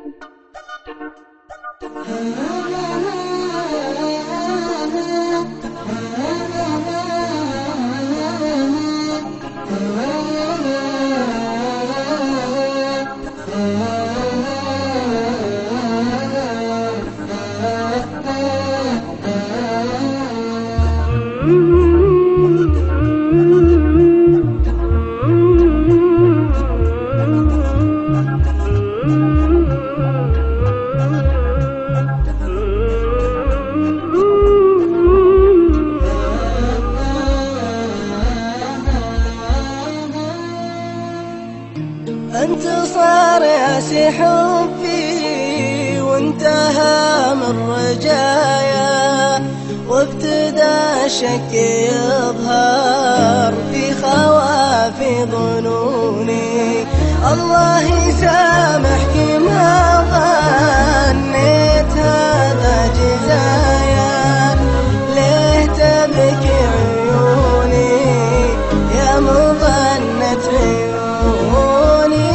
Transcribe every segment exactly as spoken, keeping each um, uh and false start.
أنت صار يا سي حبي وانتهى من رجايا، وابتدى الشك يظهر في خوافي ظنوني. الله يسامحك ما ظنيت هذا جزايا، ليه تبكي عيوني يا مظنة عيوني.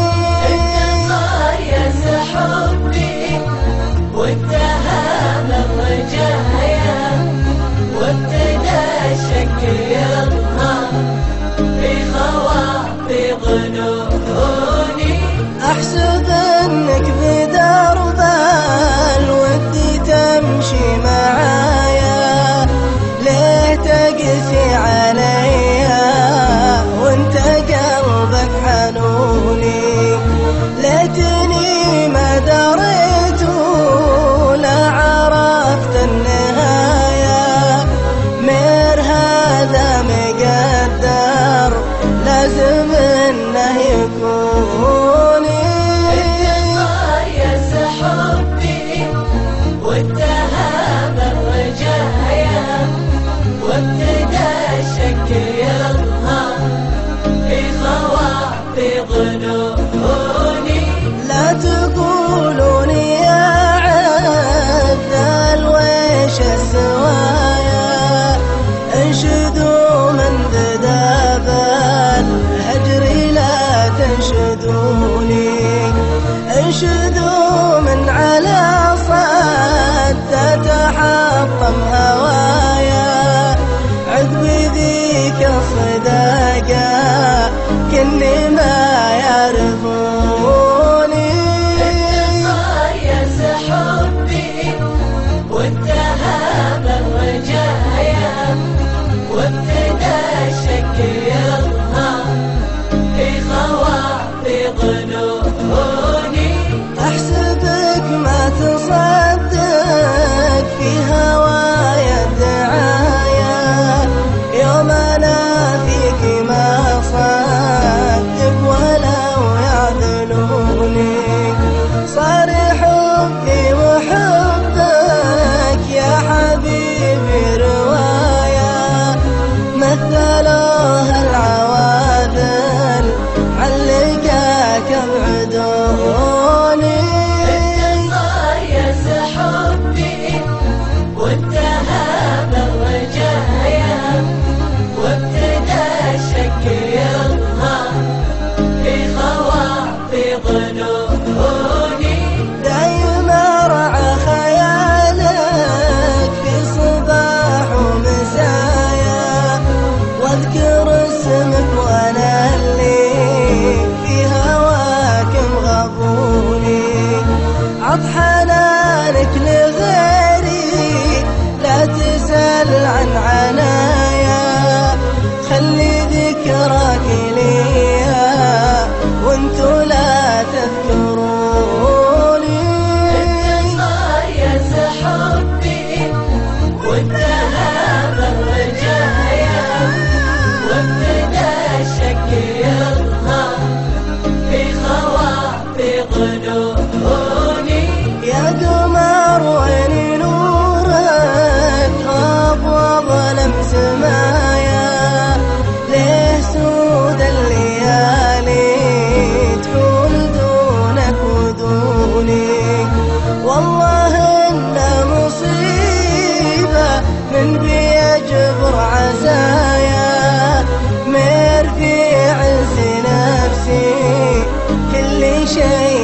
وانتهى من رجايا، وابتدى الشك يظهر في خواطر ظنوني. أحسب أنك بدرب الود تمشي معايا، ليه تقسي عليا وانت قلبك حنوني. ليتني ما دريت ولا عرفت النهاية، مير هذا مقدر لازم انه يكون. يا سحبي وانتهى من رجايا، وابتدى الشك يظهر في خواطر ظنوني. لا تقولوني يا عبد ويش السوايا، انشدوا من ذداب الهجر لا تنشدوني. انشدوا من على صد تتحطم هوايا، عقب ذيك الصداقة كني ما يعرفوني. يا سحبي وانتهى من رجايا، وابتدى الشك يظهر في خواطر ظنوني. أحسبك ما تصدق في هوايا الدعايا، يوم أنا فيك ما صدق ولو يعذلوني. صار حبي وحبك يا حبيبي رواية، مثلوها العواذل علقاك ابعدوني. يا سحبي وانتهى من رجايا، وابتدى الشك يظهر في خواطر ظنوني. دايما رعى خيالك في صباح ومسايا، واذكر اسمك وانا اللي في هواك مغبوني. عط حنانك لغيري لا تسأل عن عنايا، خلي ذكراك ليا وانتو لا تذكروني. يا سحبي وانتهى من رجايا، وابتدى الشك يظهر في خواطر ظنوني. يا قمر وين نورك غاب وظلم سمايا، ليه سود الليالي تحول دونك ودوني. والله إن مصيبة من بيجبر عزايا، مير في عز نفسي كل شيء